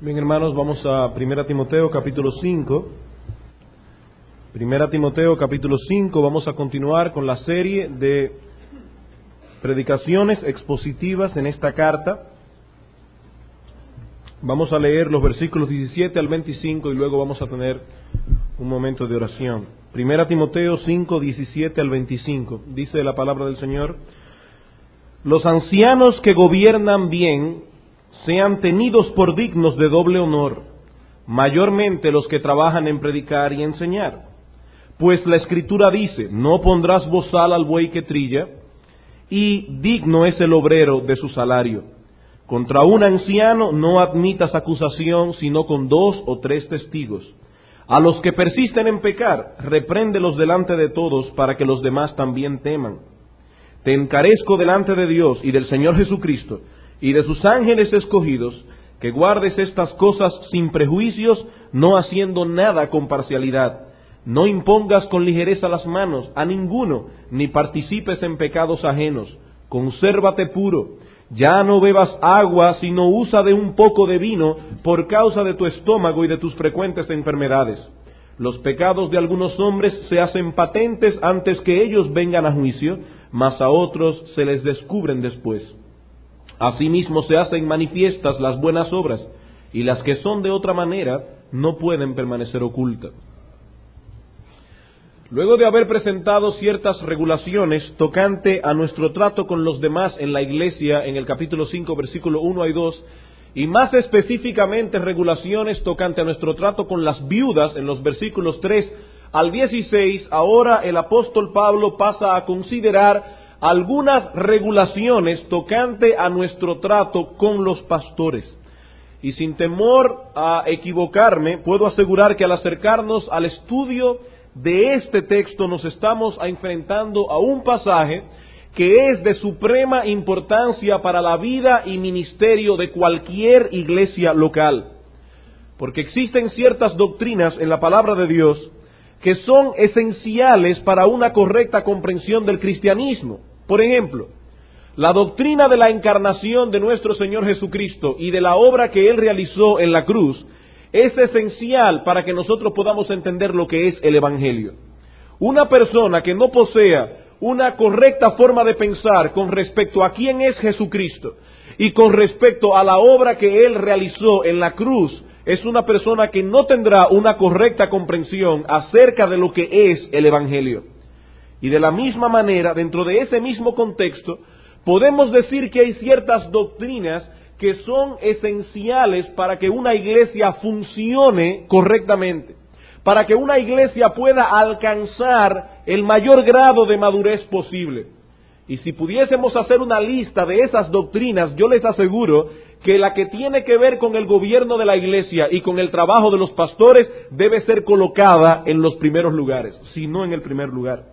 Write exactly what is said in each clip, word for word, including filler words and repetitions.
Bien, hermanos, vamos a Primera Timoteo capítulo cinco. Primera Timoteo capítulo cinco, vamos a continuar con la serie de predicaciones expositivas en esta carta. Vamos a leer los versículos diecisiete al veinticinco y luego vamos a tener un momento de oración. Primera Timoteo cinco, diecisiete al veinticinco. Dice la palabra del Señor: los ancianos que gobiernan bien sean tenidos por dignos de doble honor, mayormente los que trabajan en predicar y enseñar. Pues la Escritura dice: no pondrás bozal al buey que trilla, y digno es el obrero de su salario. Contra un anciano no admitas acusación, sino con dos o tres testigos. A los que persisten en pecar, repréndelos delante de todos, para que los demás también teman. Te encarezco delante de Dios y del Señor Jesucristo, y de sus ángeles escogidos, que guardes estas cosas sin prejuicios, no haciendo nada con parcialidad. No impongas con ligereza las manos a ninguno, ni participes en pecados ajenos. Consérvate puro. Ya no bebas agua, sino usa de un poco de vino, por causa de tu estómago y de tus frecuentes enfermedades. Los pecados de algunos hombres se hacen patentes antes que ellos vengan a juicio, mas a otros se les descubren después. Asimismo se hacen manifiestas las buenas obras, y las que son de otra manera no pueden permanecer ocultas. Luego de haber presentado ciertas regulaciones tocante a nuestro trato con los demás en la iglesia, en el capítulo cinco, versículo uno y dos, y más específicamente regulaciones tocante a nuestro trato con las viudas en los versículos tres al dieciséis, ahora el apóstol Pablo pasa a considerar algunas regulaciones tocante a nuestro trato con los pastores. Y sin temor a equivocarme, puedo asegurar que al acercarnos al estudio de este texto nos estamos enfrentando a un pasaje que es de suprema importancia para la vida y ministerio de cualquier iglesia local. Porque existen ciertas doctrinas en la palabra de Dios que son esenciales para una correcta comprensión del cristianismo. Por ejemplo, la doctrina de la encarnación de nuestro Señor Jesucristo y de la obra que Él realizó en la cruz es esencial para que nosotros podamos entender lo que es el Evangelio. Una persona que no posea una correcta forma de pensar con respecto a quién es Jesucristo y con respecto a la obra que Él realizó en la cruz, es una persona que no tendrá una correcta comprensión acerca de lo que es el Evangelio. Y de la misma manera, dentro de ese mismo contexto, podemos decir que hay ciertas doctrinas que son esenciales para que una iglesia funcione correctamente, para que una iglesia pueda alcanzar el mayor grado de madurez posible. Y si pudiésemos hacer una lista de esas doctrinas, yo les aseguro que la que tiene que ver con el gobierno de la iglesia y con el trabajo de los pastores debe ser colocada en los primeros lugares, si no en el primer lugar.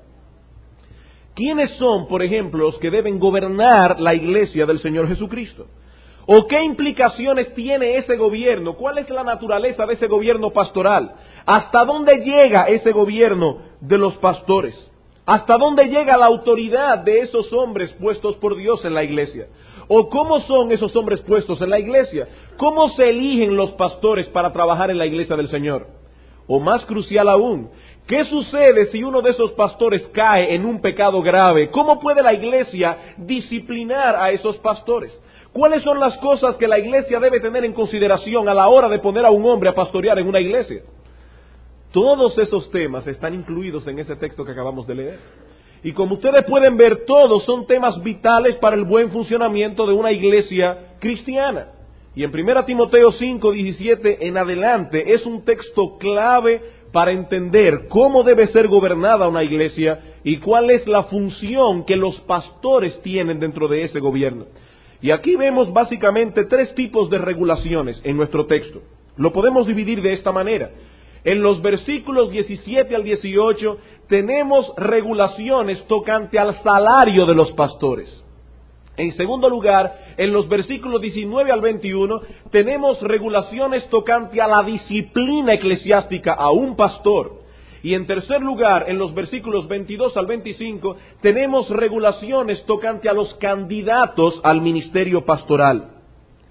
¿Quiénes son, por ejemplo, los que deben gobernar la iglesia del Señor Jesucristo? ¿O qué implicaciones tiene ese gobierno? ¿Cuál es la naturaleza de ese gobierno pastoral? ¿Hasta dónde llega ese gobierno de los pastores? ¿Hasta dónde llega la autoridad de esos hombres puestos por Dios en la iglesia? ¿O cómo son esos hombres puestos en la iglesia? ¿Cómo se eligen los pastores para trabajar en la iglesia del Señor? O más crucial aún, ¿qué sucede si uno de esos pastores cae en un pecado grave? ¿Cómo puede la iglesia disciplinar a esos pastores? ¿Cuáles son las cosas que la iglesia debe tener en consideración a la hora de poner a un hombre a pastorear en una iglesia? Todos esos temas están incluidos en ese texto que acabamos de leer. Y como ustedes pueden ver, todos son temas vitales para el buen funcionamiento de una iglesia cristiana. Y en Primera Timoteo cinco, diecisiete en adelante es un texto clave para entender cómo debe ser gobernada una iglesia y cuál es la función que los pastores tienen dentro de ese gobierno. Y aquí vemos básicamente tres tipos de regulaciones en nuestro texto. Lo podemos dividir de esta manera. En los versículos diecisiete al dieciocho tenemos regulaciones tocante al salario de los pastores. En segundo lugar, en los versículos diecinueve al veintiuno, tenemos regulaciones tocante a la disciplina eclesiástica a un pastor. Y en tercer lugar, en los versículos veintidós al veinticinco, tenemos regulaciones tocante a los candidatos al ministerio pastoral.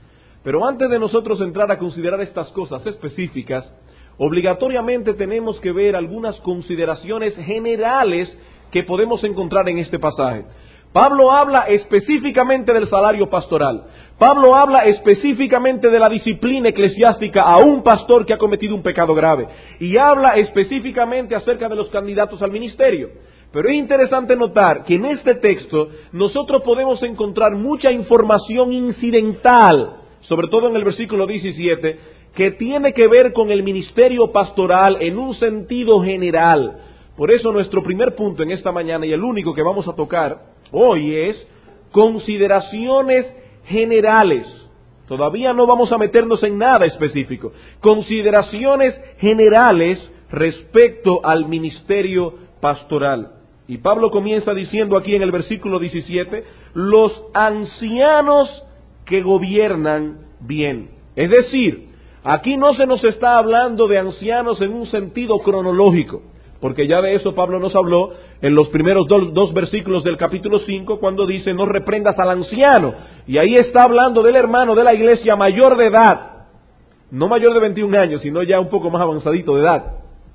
Pero antes de nosotros entrar a considerar estas cosas específicas, obligatoriamente tenemos que ver algunas consideraciones generales que podemos encontrar en este pasaje. Pablo habla específicamente del salario pastoral. Pablo habla específicamente de la disciplina eclesiástica a un pastor que ha cometido un pecado grave. Y habla específicamente acerca de los candidatos al ministerio. Pero es interesante notar que en este texto nosotros podemos encontrar mucha información incidental, sobre todo en el versículo diecisiete, que tiene que ver con el ministerio pastoral en un sentido general. Por eso nuestro primer punto en esta mañana, y el único que vamos a tocar hoy, es consideraciones generales. Todavía no vamos a meternos en nada específico. Consideraciones generales respecto al ministerio pastoral. Y Pablo comienza diciendo aquí en el versículo diecisiete, los ancianos que gobiernan bien. Es decir, aquí no se nos está hablando de ancianos en un sentido cronológico, porque ya de eso Pablo nos habló en los primeros dos, dos versículos del capítulo cinco, cuando dice, no reprendas al anciano. Y ahí está hablando del hermano de la iglesia mayor de edad, no mayor de veintiún años, sino ya un poco más avanzadito de edad.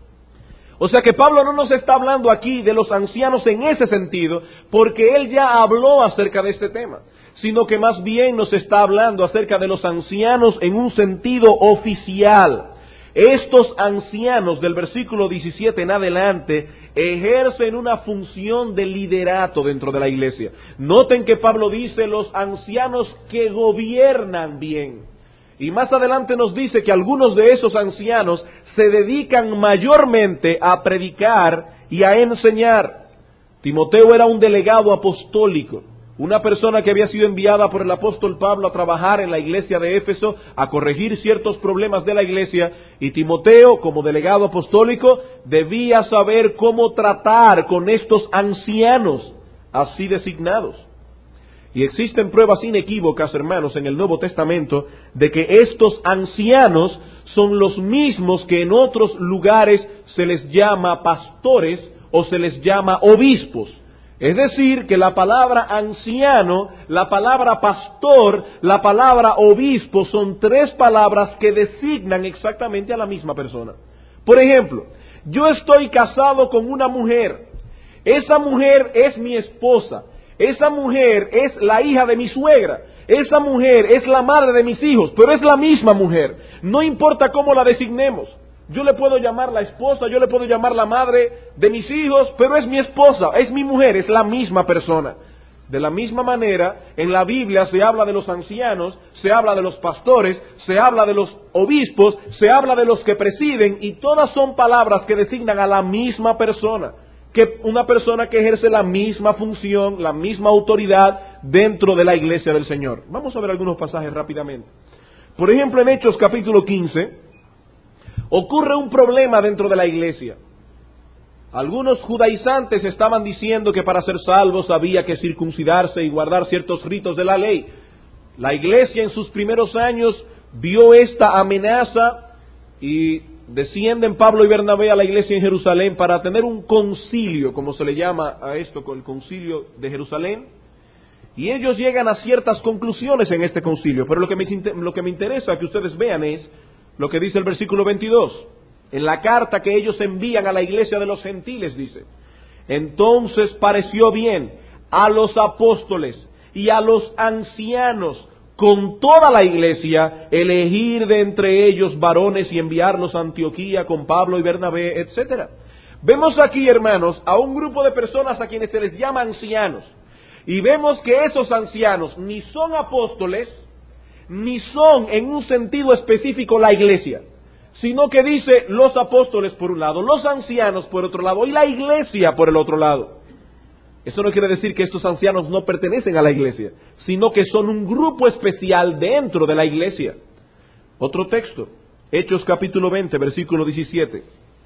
O sea que Pablo no nos está hablando aquí de los ancianos en ese sentido, porque él ya habló acerca de este tema, sino que más bien nos está hablando acerca de los ancianos en un sentido oficial. Estos ancianos del versículo diecisiete en adelante ejercen una función de liderato dentro de la iglesia. Noten que Pablo dice los ancianos que gobiernan bien. Y más adelante nos dice que algunos de esos ancianos se dedican mayormente a predicar y a enseñar. Timoteo era un delegado apostólico, una persona que había sido enviada por el apóstol Pablo a trabajar en la iglesia de Éfeso, a corregir ciertos problemas de la iglesia, y Timoteo, como delegado apostólico, debía saber cómo tratar con estos ancianos así designados. Y existen pruebas inequívocas, hermanos, en el Nuevo Testamento, de que estos ancianos son los mismos que en otros lugares se les llama pastores o se les llama obispos. Es decir, que la palabra anciano, la palabra pastor, la palabra obispo son tres palabras que designan exactamente a la misma persona. Por ejemplo, yo estoy casado con una mujer. Esa mujer es mi esposa. Esa mujer es la hija de mi suegra. Esa mujer es la madre de mis hijos, pero es la misma mujer. No importa cómo la designemos. Yo le puedo llamar la esposa, yo le puedo llamar la madre de mis hijos, pero es mi esposa, es mi mujer, es la misma persona. De la misma manera, en la Biblia se habla de los ancianos, se habla de los pastores, se habla de los obispos, se habla de los que presiden, y todas son palabras que designan a la misma persona, que una persona que ejerce la misma función, la misma autoridad dentro de la iglesia del Señor. Vamos a ver algunos pasajes rápidamente. Por ejemplo, en Hechos capítulo quince, ocurre un problema dentro de la iglesia. Algunos judaizantes estaban diciendo que para ser salvos había que circuncidarse y guardar ciertos ritos de la ley. La iglesia en sus primeros años vio esta amenaza y descienden Pablo y Bernabé a la iglesia en Jerusalén para tener un concilio, como se le llama a esto, con el concilio de Jerusalén. Y ellos llegan a ciertas conclusiones en este concilio, pero lo que me, lo que me interesa que ustedes vean es lo que dice el versículo veintidós. En la carta que ellos envían a la iglesia de los gentiles dice: entonces pareció bien a los apóstoles y a los ancianos con toda la iglesia elegir de entre ellos varones y enviarlos a Antioquía con Pablo y Bernabé, etcétera. Vemos aquí, hermanos, a un grupo de personas a quienes se les llama ancianos, y vemos que esos ancianos ni son apóstoles ni son en un sentido específico la iglesia, sino que dice los apóstoles por un lado, los ancianos por otro lado y la iglesia por el otro lado. Eso no quiere decir que estos ancianos no pertenecen a la iglesia, sino que son un grupo especial dentro de la iglesia. Otro texto, Hechos capítulo veinte, versículo diecisiete.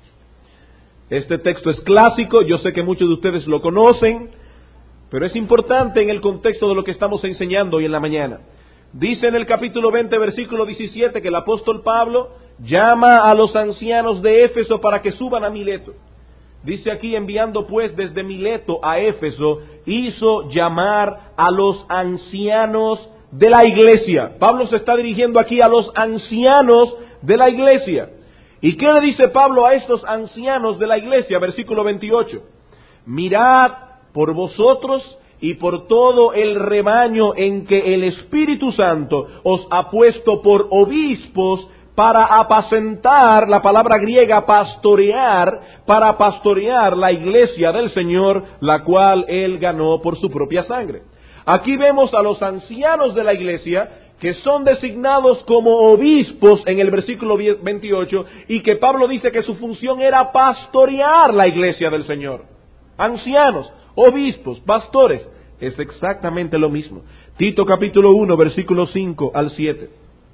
Este texto es clásico, yo sé que muchos de ustedes lo conocen, pero es importante en el contexto de lo que estamos enseñando hoy en la mañana. Dice en el capítulo veinte, versículo diecisiete, que el apóstol Pablo llama a los ancianos de Éfeso para que suban a Mileto. Dice aquí, enviando pues desde Mileto a Éfeso, hizo llamar a los ancianos de la iglesia. Pablo se está dirigiendo aquí a los ancianos de la iglesia. ¿Y qué le dice Pablo a estos ancianos de la iglesia? Versículo veintiocho. Mirad por vosotros y por todo el rebaño en que el Espíritu Santo os ha puesto por obispos para apacentar, la palabra griega pastorear, para pastorear la iglesia del Señor, la cual Él ganó por su propia sangre. Aquí vemos a los ancianos de la iglesia que son designados como obispos en el versículo veintiocho y que Pablo dice que su función era pastorear la iglesia del Señor. Ancianos, obispos, pastores, es exactamente lo mismo. Tito capítulo uno, versículos cinco al siete.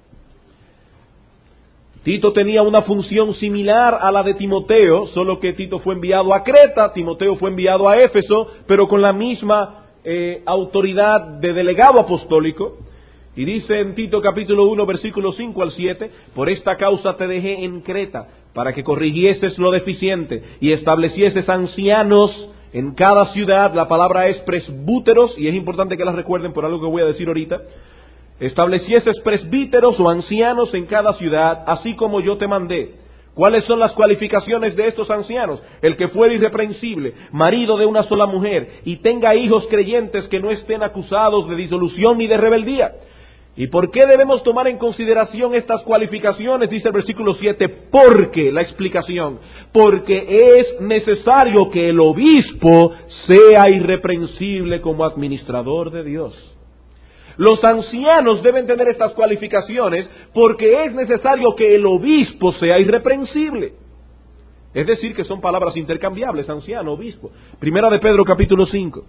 Tito tenía una función similar a la de Timoteo, solo que Tito fue enviado a Creta, Timoteo fue enviado a Éfeso, pero con la misma eh, autoridad de delegado apostólico. Y dice en Tito capítulo uno, versículos cinco al siete, por esta causa te dejé en Creta, para que corrigieses lo deficiente y establecieses ancianos en cada ciudad. La palabra es presbúteros, y es importante que la recuerden por algo que voy a decir ahorita. Establecieses presbíteros o ancianos en cada ciudad, así como yo te mandé. ¿Cuáles son las cualificaciones de estos ancianos? El que fuera irreprensible, marido de una sola mujer, y tenga hijos creyentes que no estén acusados de disolución ni de rebeldía. ¿Y por qué debemos tomar en consideración estas cualificaciones? Dice el versículo siete, porque, la explicación, porque es necesario que el obispo sea irreprensible como administrador de Dios. Los ancianos deben tener estas cualificaciones porque es necesario que el obispo sea irreprensible. Es decir, que son palabras intercambiables, anciano, obispo. Primera de Pedro capítulo cinco.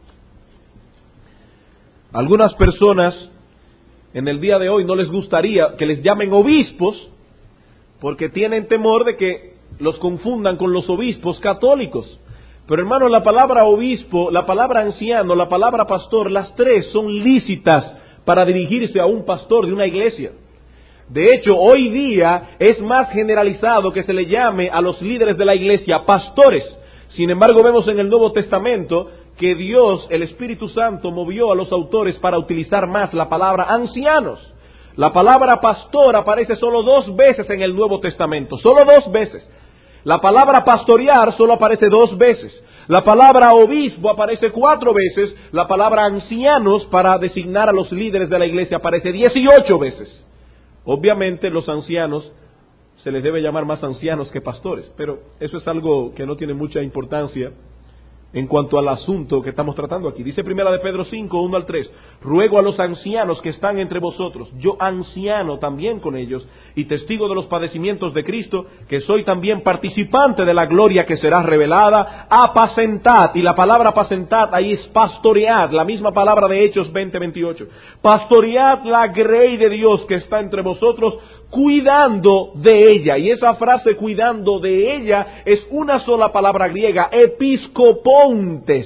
Algunas personas en el día de hoy no les gustaría que les llamen obispos porque tienen temor de que los confundan con los obispos católicos. Pero hermano, la palabra obispo, la palabra anciano, la palabra pastor, las tres son lícitas para dirigirse a un pastor de una iglesia. De hecho, hoy día es más generalizado que se le llame a los líderes de la iglesia pastores. Sin embargo, vemos en el Nuevo Testamento que Dios, el Espíritu Santo, movió a los autores para utilizar más la palabra ancianos. La palabra pastor aparece solo dos veces en el Nuevo Testamento, solo dos veces. La palabra pastorear solo aparece dos veces. La palabra obispo aparece cuatro veces. La palabra ancianos para designar a los líderes de la iglesia aparece dieciocho veces. Obviamente los ancianos se les debe llamar más ancianos que pastores, pero eso es algo que no tiene mucha importancia en cuanto al asunto que estamos tratando aquí. Dice Primera de Pedro cinco, uno al tres, ruego a los ancianos que están entre vosotros, yo anciano también con ellos, y testigo de los padecimientos de Cristo, que soy también participante de la gloria que será revelada, apacentad, y la palabra apacentad ahí es pastoread, la misma palabra de Hechos veinte, veintiocho, pastoread la grey de Dios que está entre vosotros, cuidando de ella. Y esa frase cuidando de ella es una sola palabra griega, episcopontes.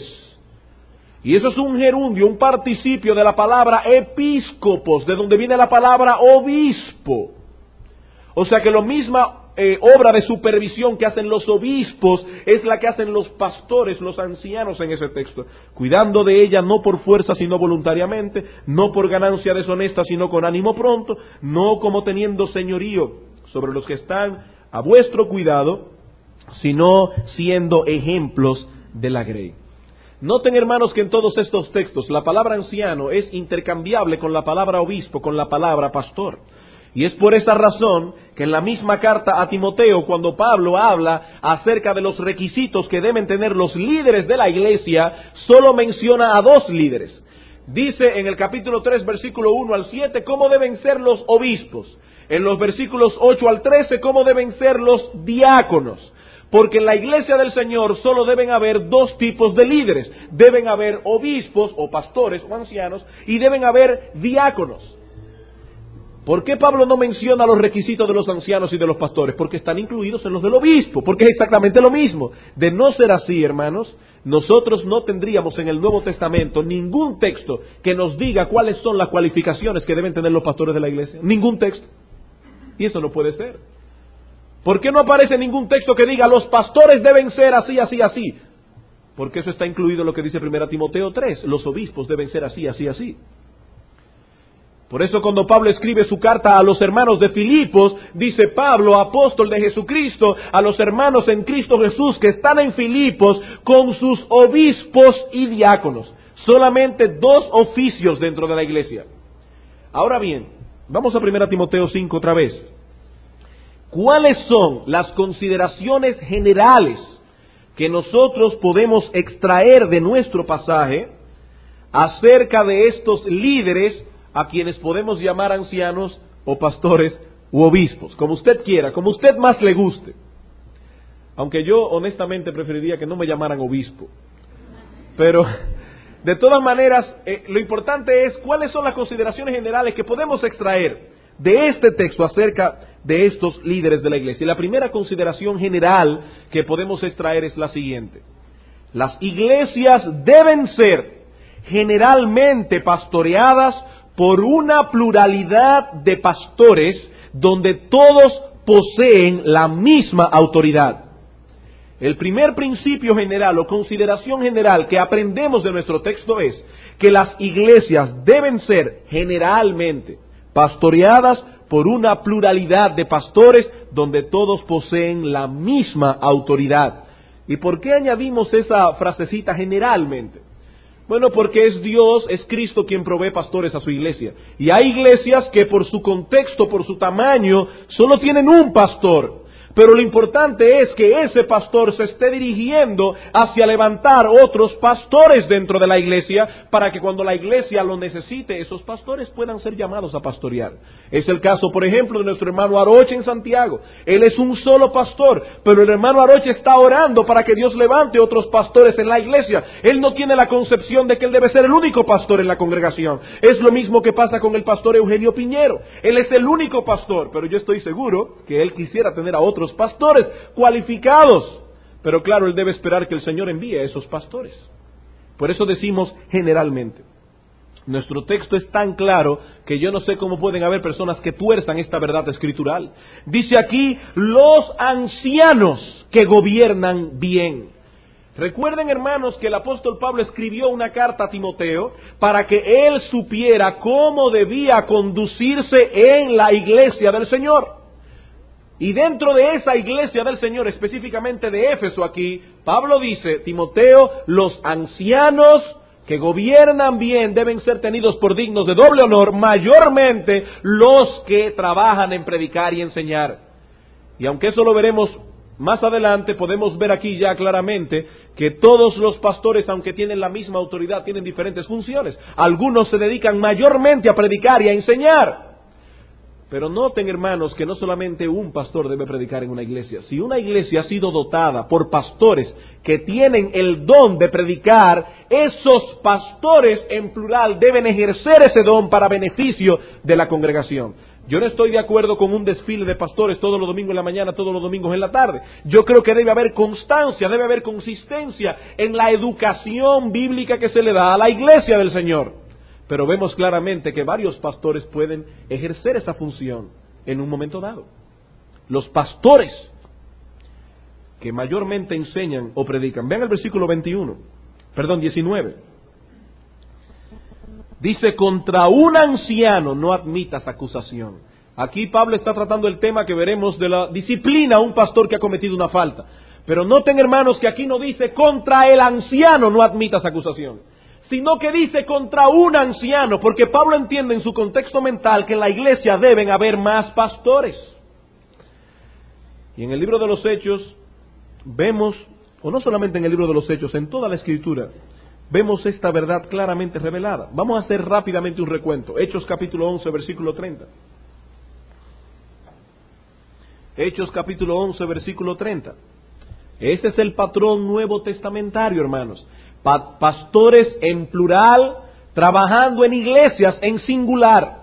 Y eso es un gerundio, un participio de la palabra episcopos, de donde viene la palabra obispo. O sea que la misma eh, obra de supervisión que hacen los obispos es la que hacen los pastores, los ancianos en ese texto, cuidando de ella no por fuerza sino voluntariamente, no por ganancia deshonesta sino con ánimo pronto, no como teniendo señorío sobre los que están a vuestro cuidado, sino siendo ejemplos de la grey. Noten, hermanos, que en todos estos textos la palabra anciano es intercambiable con la palabra obispo, con la palabra pastor. Y es por esa razón que en la misma carta a Timoteo, cuando Pablo habla acerca de los requisitos que deben tener los líderes de la iglesia, solo menciona a dos líderes. Dice en el capítulo tres, versículo uno al siete, cómo deben ser los obispos. En los versículos ocho al trece, cómo deben ser los diáconos. Porque en la iglesia del Señor solo deben haber dos tipos de líderes. Deben haber obispos o pastores o ancianos y deben haber diáconos. ¿Por qué Pablo no menciona los requisitos de los ancianos y de los pastores? Porque están incluidos en los del obispo, porque es exactamente lo mismo. De no ser así, hermanos, nosotros no tendríamos en el Nuevo Testamento ningún texto que nos diga cuáles son las cualificaciones que deben tener los pastores de la iglesia. Ningún texto. Y eso no puede ser. ¿Por qué no aparece ningún texto que diga los pastores deben ser así, así, así? Porque eso está incluido en lo que dice Primera Timoteo tres. Los obispos deben ser así, así, así. Por eso cuando Pablo escribe su carta a los hermanos de Filipos, dice Pablo, apóstol de Jesucristo, a los hermanos en Cristo Jesús que están en Filipos con sus obispos y diáconos. Solamente dos oficios dentro de la iglesia. Ahora bien, vamos a primera Timoteo cinco otra vez. ¿Cuáles son las consideraciones generales que nosotros podemos extraer de nuestro pasaje acerca de estos líderes a quienes podemos llamar ancianos o pastores u obispos? Como usted quiera, como usted más le guste. Aunque yo honestamente preferiría que no me llamaran obispo. Pero de todas maneras, eh, lo importante es cuáles son las consideraciones generales que podemos extraer de este texto acerca de estos líderes de la iglesia. Y la primera consideración general que podemos extraer es la siguiente: las iglesias deben ser generalmente pastoreadas por una pluralidad de pastores donde todos poseen la misma autoridad. El primer principio general o consideración general que aprendemos de nuestro texto es que las iglesias deben ser generalmente pastoreadas por una pluralidad de pastores donde todos poseen la misma autoridad. ¿Y por qué añadimos esa frasecita generalmente? Bueno, porque es Dios, es Cristo quien provee pastores a su iglesia. Y hay iglesias que por su contexto, por su tamaño, solo tienen un pastor. Pero lo importante es que ese pastor se esté dirigiendo hacia levantar otros pastores dentro de la iglesia para que cuando la iglesia lo necesite, esos pastores puedan ser llamados a pastorear. Es el caso, por ejemplo, de nuestro hermano Aroche en Santiago. Él es un solo pastor, pero el hermano Aroche está orando para que Dios levante otros pastores en la iglesia. Él no tiene la concepción de que él debe ser el único pastor en la congregación. Es lo mismo que pasa con el pastor Eugenio Piñero. Él es el único pastor, pero yo estoy seguro que él quisiera tener a otros pastores cualificados, pero claro, él debe esperar que el Señor envíe a esos pastores. Por eso decimos generalmente. Nuestro texto es tan claro que yo no sé cómo pueden haber personas que tuerzan esta verdad escritural. Dice aquí, los ancianos que gobiernan bien. Recuerden, hermanos, que el apóstol Pablo escribió una carta a Timoteo para que él supiera cómo debía conducirse en la iglesia del Señor. Y dentro de esa iglesia del Señor, específicamente de Éfeso aquí, Pablo dice, Timoteo, los ancianos que gobiernan bien deben ser tenidos por dignos de doble honor, mayormente los que trabajan en predicar y enseñar. Y aunque eso lo veremos más adelante, podemos ver aquí ya claramente que todos los pastores, aunque tienen la misma autoridad, tienen diferentes funciones. Algunos se dedican mayormente a predicar y a enseñar. Pero noten, hermanos, que no solamente un pastor debe predicar en una iglesia. Si una iglesia ha sido dotada por pastores que tienen el don de predicar, esos pastores en plural deben ejercer ese don para beneficio de la congregación. Yo no estoy de acuerdo con un desfile de pastores todos los domingos en la mañana, todos los domingos en la tarde. Yo creo que debe haber constancia, debe haber consistencia en la educación bíblica que se le da a la iglesia del Señor. Pero vemos claramente que varios pastores pueden ejercer esa función en un momento dado. Los pastores que mayormente enseñan o predican. Vean el versículo veintiuno, perdón, diecinueve. Dice, contra un anciano no admitas acusación. Aquí Pablo está tratando el tema que veremos de la disciplina a un pastor que ha cometido una falta. Pero noten, hermanos, que aquí no dice contra el anciano no admitas acusación, sino que dice contra un anciano, porque Pablo entiende en su contexto mental que en la iglesia deben haber más pastores. Y en el libro de los Hechos vemos, o no solamente en el libro de los Hechos, en toda la Escritura, vemos esta verdad claramente revelada. Vamos a hacer rápidamente un recuento. Hechos capítulo once, versículo treinta. Hechos capítulo once, versículo treinta. Ese es el patrón nuevo testamentario, hermanos. Pa- pastores en plural, trabajando en iglesias en singular.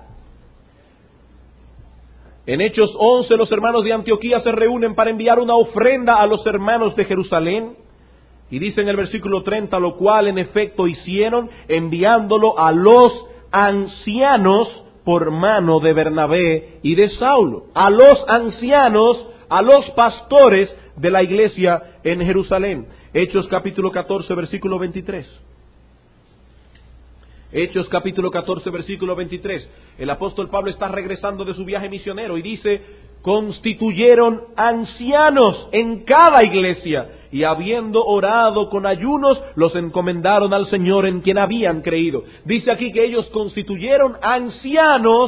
En Hechos once, los hermanos de Antioquía se reúnen para enviar una ofrenda a los hermanos de Jerusalén. Y dice en el versículo treinta, lo cual en efecto hicieron, enviándolo a los ancianos por mano de Bernabé y de Saulo. A los ancianos, a los pastores de la iglesia en Jerusalén. Hechos capítulo catorce, versículo veintitrés. Hechos capítulo catorce, versículo veintitrés. El apóstol Pablo está regresando de su viaje misionero y dice: constituyeron ancianos en cada iglesia, y habiendo orado con ayunos, los encomendaron al Señor en quien habían creído. Dice aquí que ellos constituyeron ancianos,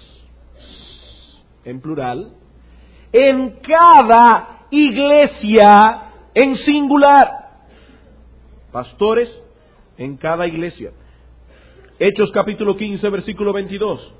en plural, en cada iglesia en singular. Pastores en cada iglesia. Hechos capítulo quince, versículo veintidós.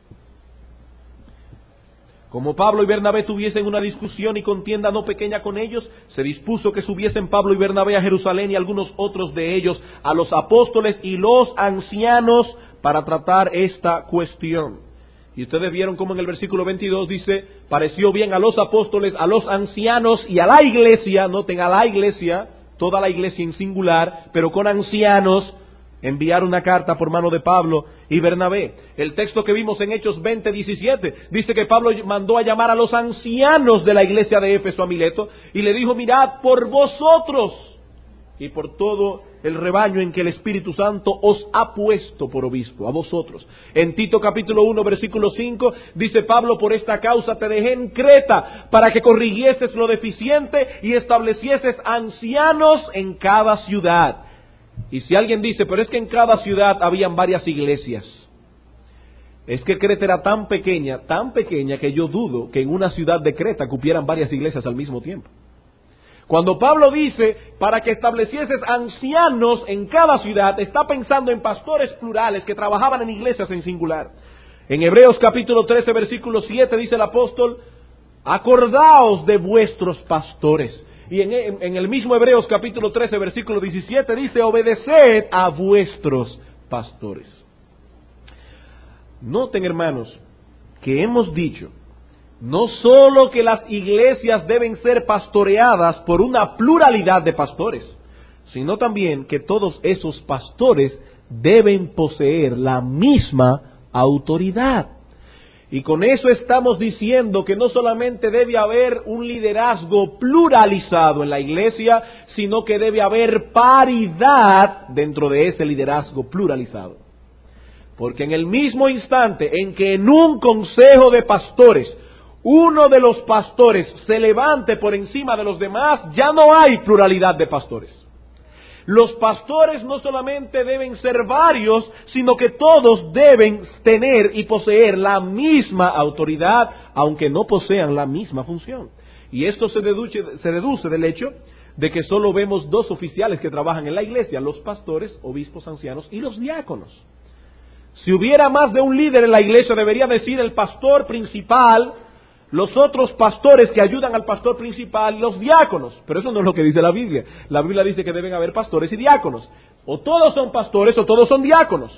Como Pablo y Bernabé tuviesen una discusión y contienda no pequeña con ellos, se dispuso que subiesen Pablo y Bernabé a Jerusalén y algunos otros de ellos a los apóstoles y los ancianos para tratar esta cuestión. Y ustedes vieron cómo en el versículo veintidós dice: pareció bien a los apóstoles, a los ancianos y a la iglesia, noten, a la iglesia, toda la iglesia en singular, pero con ancianos, enviar una carta por mano de Pablo y Bernabé. El texto que vimos en Hechos veinte, diecisiete, dice que Pablo mandó a llamar a los ancianos de la iglesia de Éfeso a Mileto y le dijo: mirad por vosotros y por todo el rebaño en que el Espíritu Santo os ha puesto por obispo, a vosotros. En Tito capítulo uno, versículo cinco, dice Pablo: por esta causa te dejé en Creta, para que corrigieses lo deficiente y establecieses ancianos en cada ciudad. Y si alguien dice: pero es que en cada ciudad habían varias iglesias, es que Creta era tan pequeña, tan pequeña que yo dudo que en una ciudad de Creta cupieran varias iglesias al mismo tiempo. Cuando Pablo dice para que establecieses ancianos en cada ciudad, está pensando en pastores plurales que trabajaban en iglesias en singular. En Hebreos capítulo trece, versículo siete, dice el apóstol: acordaos de vuestros pastores. Y en, en, en el mismo Hebreos capítulo trece, versículo diecisiete dice: obedeced a vuestros pastores. Noten, hermanos, que hemos dicho no solo que las iglesias deben ser pastoreadas por una pluralidad de pastores, sino también que todos esos pastores deben poseer la misma autoridad. Y con eso estamos diciendo que no solamente debe haber un liderazgo pluralizado en la iglesia, sino que debe haber paridad dentro de ese liderazgo pluralizado. Porque en el mismo instante en que en un consejo de pastores uno de los pastores se levante por encima de los demás, ya no hay pluralidad de pastores. Los pastores no solamente deben ser varios, sino que todos deben tener y poseer la misma autoridad, aunque no posean la misma función. Y esto se deduce, se deduce del hecho de que solo vemos dos oficiales que trabajan en la iglesia: los pastores, obispos, ancianos y los diáconos. Si hubiera más de un líder en la iglesia, debería decir el pastor principal, los otros pastores que ayudan al pastor principal, los diáconos. Pero eso no es lo que dice la Biblia. La Biblia dice que deben haber pastores y diáconos. O todos son pastores o todos son diáconos.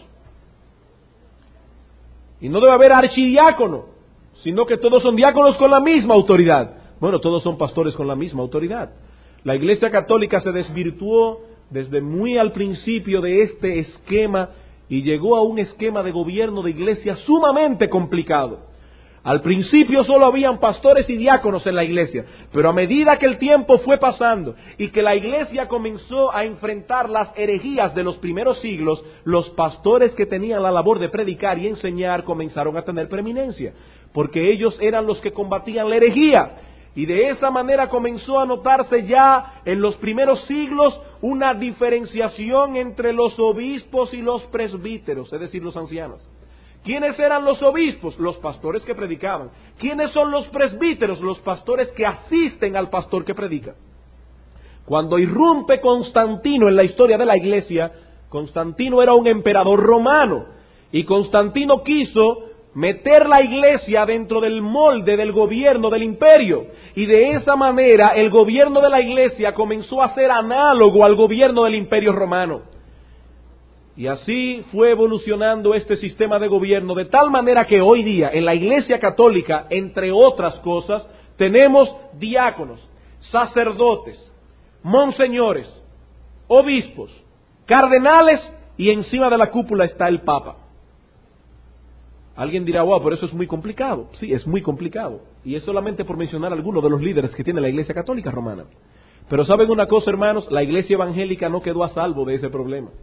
Y no debe haber archidiácono, sino que todos son diáconos con la misma autoridad. Bueno, todos son pastores con la misma autoridad. La Iglesia Católica se desvirtuó desde muy al principio de este esquema y llegó a un esquema de gobierno de iglesia sumamente complicado. Al principio solo habían pastores y diáconos en la iglesia, pero a medida que el tiempo fue pasando y que la iglesia comenzó a enfrentar las herejías de los primeros siglos, los pastores que tenían la labor de predicar y enseñar comenzaron a tener preeminencia, porque ellos eran los que combatían la herejía. Y de esa manera comenzó a notarse ya en los primeros siglos una diferenciación entre los obispos y los presbíteros, es decir, los ancianos. ¿Quiénes eran los obispos? Los pastores que predicaban. ¿Quiénes son los presbíteros? Los pastores que asisten al pastor que predica. Cuando irrumpe Constantino en la historia de la iglesia, Constantino era un emperador romano y Constantino quiso meter la iglesia dentro del molde del gobierno del imperio, y de esa manera el gobierno de la iglesia comenzó a ser análogo al gobierno del imperio romano. Y así fue evolucionando este sistema de gobierno, de tal manera que hoy día en la Iglesia Católica, entre otras cosas, tenemos diáconos, sacerdotes, monseñores, obispos, cardenales, y encima de la cúpula está el Papa. Alguien dirá: wow, pero eso es muy complicado. Sí, es muy complicado. Y es solamente por mencionar algunos de los líderes que tiene la Iglesia Católica Romana. Pero ¿saben una cosa, hermanos? La Iglesia Evangélica no quedó a salvo de ese problema.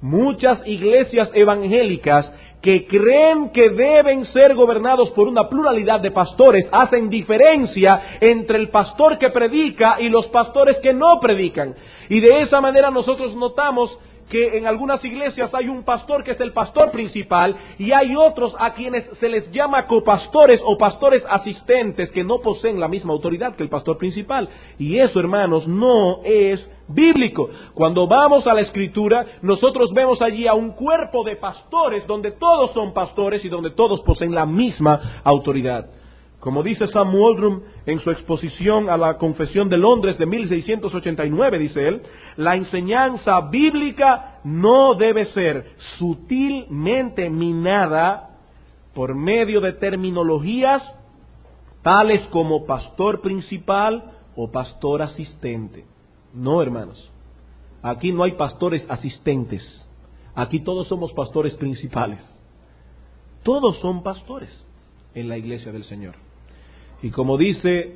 Muchas iglesias evangélicas que creen que deben ser gobernados por una pluralidad de pastores hacen diferencia entre el pastor que predica y los pastores que no predican. Y de esa manera nosotros notamos que en algunas iglesias hay un pastor que es el pastor principal y hay otros a quienes se les llama copastores o pastores asistentes que no poseen la misma autoridad que el pastor principal. Y eso, hermanos, no es bíblico. Cuando vamos a la Escritura, nosotros vemos allí a un cuerpo de pastores donde todos son pastores y donde todos poseen la misma autoridad. Como dice Sam Waldrum en su exposición a la Confesión de Londres de mil seiscientos ochenta y nueve, dice él, la enseñanza bíblica no debe ser sutilmente minada por medio de terminologías tales como pastor principal o pastor asistente. No, hermanos, aquí no hay pastores asistentes, aquí todos somos pastores principales. Todos son pastores en la iglesia del Señor. Y como dice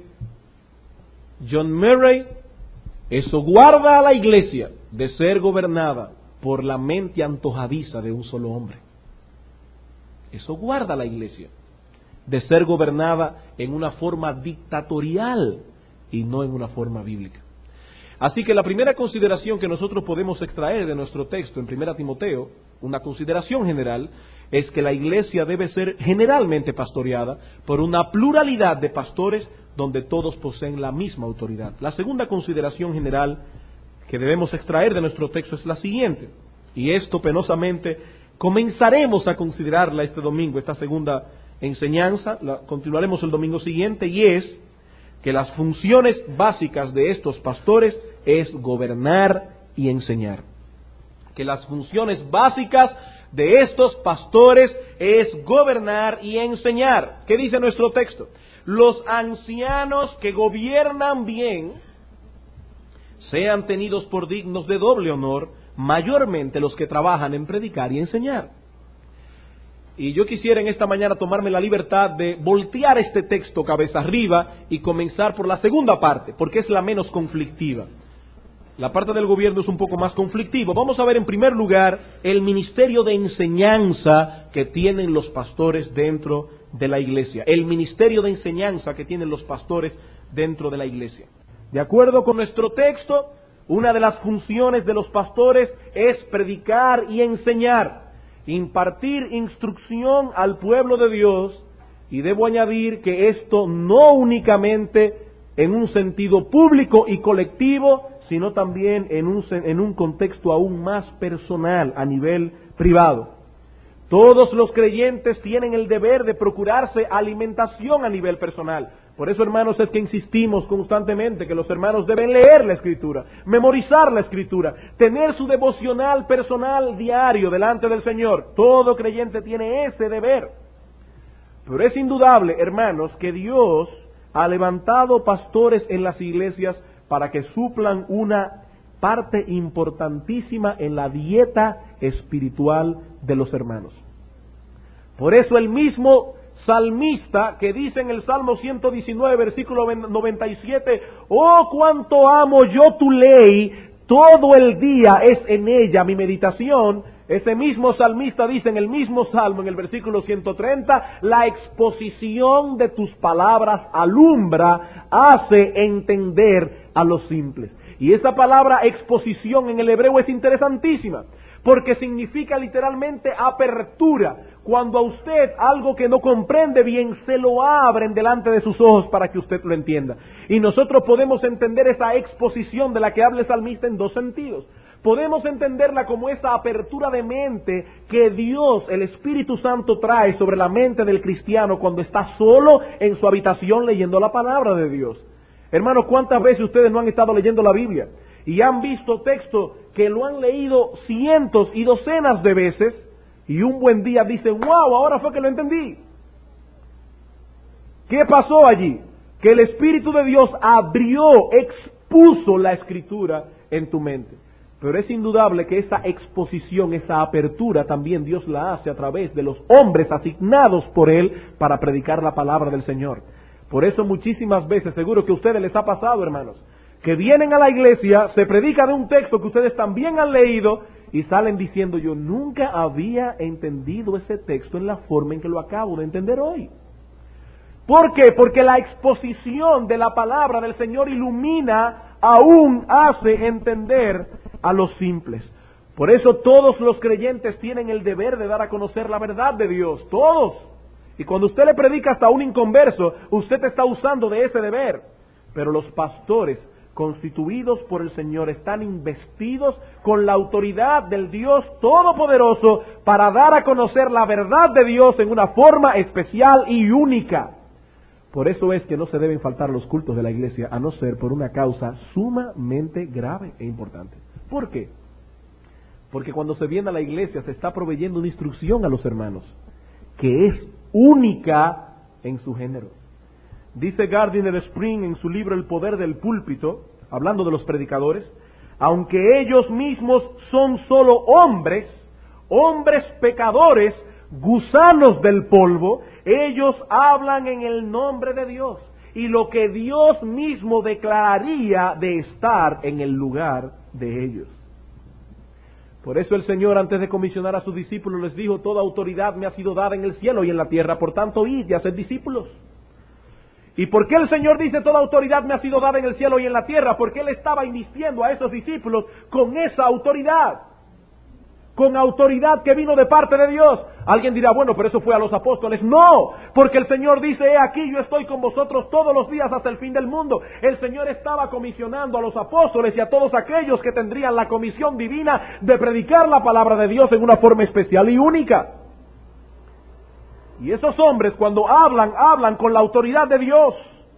John Murray, eso guarda a la iglesia de ser gobernada por la mente antojadiza de un solo hombre. Eso guarda a la iglesia de ser gobernada en una forma dictatorial y no en una forma bíblica. Así que la primera consideración que nosotros podemos extraer de nuestro texto en primera Timoteo, una consideración general, es que la iglesia debe ser generalmente pastoreada por una pluralidad de pastores donde todos poseen la misma autoridad. La segunda consideración general que debemos extraer de nuestro texto es la siguiente, y esto penosamente comenzaremos a considerarla este domingo, esta segunda enseñanza, la continuaremos el domingo siguiente, y es que las funciones básicas de estos pastores es gobernar y enseñar. Que las funciones básicas de estos pastores es gobernar y enseñar. ¿Qué dice nuestro texto? Los ancianos que gobiernan bien sean tenidos por dignos de doble honor, mayormente los que trabajan en predicar y enseñar. Y yo quisiera en esta mañana tomarme la libertad de voltear este texto cabeza arriba y comenzar por la segunda parte, porque es la menos conflictiva. La parte del gobierno es un poco más conflictivo. Vamos a ver en primer lugar el ministerio de enseñanza que tienen los pastores dentro de la iglesia. El ministerio de enseñanza que tienen los pastores dentro de la iglesia. De acuerdo con nuestro texto, una de las funciones de los pastores es predicar y enseñar, impartir instrucción al pueblo de Dios, y debo añadir que esto no únicamente en un sentido público y colectivo, sino también en un, en un contexto aún más personal, a nivel privado. Todos los creyentes tienen el deber de procurarse alimentación a nivel personal. Por eso, hermanos, es que insistimos constantemente que los hermanos deben leer la Escritura, memorizar la Escritura, tener su devocional personal diario delante del Señor. Todo creyente tiene ese deber. Pero es indudable, hermanos, que Dios ha levantado pastores en las iglesias para que suplan una parte importantísima en la dieta espiritual de los hermanos. Por eso el mismo salmista que dice en el Salmo ciento diecinueve, versículo noventa y siete, oh, cuánto amo yo tu ley, todo el día es en ella mi meditación. Ese mismo salmista dice en el mismo Salmo, en el versículo ciento treinta, la exposición de tus palabras alumbra, hace entender a los simples. Y esa palabra exposición en el hebreo es interesantísima, porque significa literalmente apertura. Cuando a usted algo que no comprende bien, se lo abren delante de sus ojos para que usted lo entienda. Y nosotros podemos entender esa exposición de la que habla el salmista en dos sentidos. Podemos entenderla como esa apertura de mente que Dios, el Espíritu Santo, trae sobre la mente del cristiano cuando está solo en su habitación leyendo la palabra de Dios. Hermanos, ¿cuántas veces ustedes no han estado leyendo la Biblia y han visto textos que lo han leído cientos y docenas de veces y un buen día dicen, wow, ahora fue que lo entendí? ¿Qué pasó allí? Que el Espíritu de Dios abrió, expuso la Escritura en tu mente. Pero es indudable que esa exposición, esa apertura, también Dios la hace a través de los hombres asignados por Él para predicar la palabra del Señor. Por eso muchísimas veces, seguro que a ustedes les ha pasado, hermanos, que vienen a la iglesia, se predica de un texto que ustedes también han leído, y salen diciendo, yo nunca había entendido ese texto en la forma en que lo acabo de entender hoy. ¿Por qué? Porque la exposición de la palabra del Señor ilumina, aún hace entender a los simples. Por eso todos los creyentes tienen el deber de dar a conocer la verdad de Dios, todos. Y cuando usted le predica hasta a un inconverso, usted está usando de ese deber. Pero los pastores constituidos por el Señor están investidos con la autoridad del Dios Todopoderoso para dar a conocer la verdad de Dios en una forma especial y única. Por eso es que no se deben faltar los cultos de la iglesia, a no ser por una causa sumamente grave e importante. ¿Por qué? Porque cuando se viene a la iglesia se está proveyendo una instrucción a los hermanos, que es única en su género. Dice Gardiner Spring en su libro El poder del púlpito, hablando de los predicadores, aunque ellos mismos son solo hombres, hombres pecadores, gusanos del polvo, ellos hablan en el nombre de Dios y lo que Dios mismo declararía de estar en el lugar de ellos. Por eso el Señor, antes de comisionar a sus discípulos, les dijo, toda autoridad me ha sido dada en el cielo y en la tierra, por tanto id y haced discípulos. ¿Y por qué el Señor dice toda autoridad me ha sido dada en el cielo y en la tierra? Porque Él estaba invistiendo a esos discípulos con esa autoridad, con autoridad que vino de parte de Dios. Alguien dirá, bueno, pero eso fue a los apóstoles. No, porque el Señor dice, he aquí yo estoy con vosotros todos los días hasta el fin del mundo. El Señor estaba comisionando a los apóstoles y a todos aquellos que tendrían la comisión divina de predicar la palabra de Dios en una forma especial y única. Y esos hombres cuando hablan, hablan con la autoridad de Dios.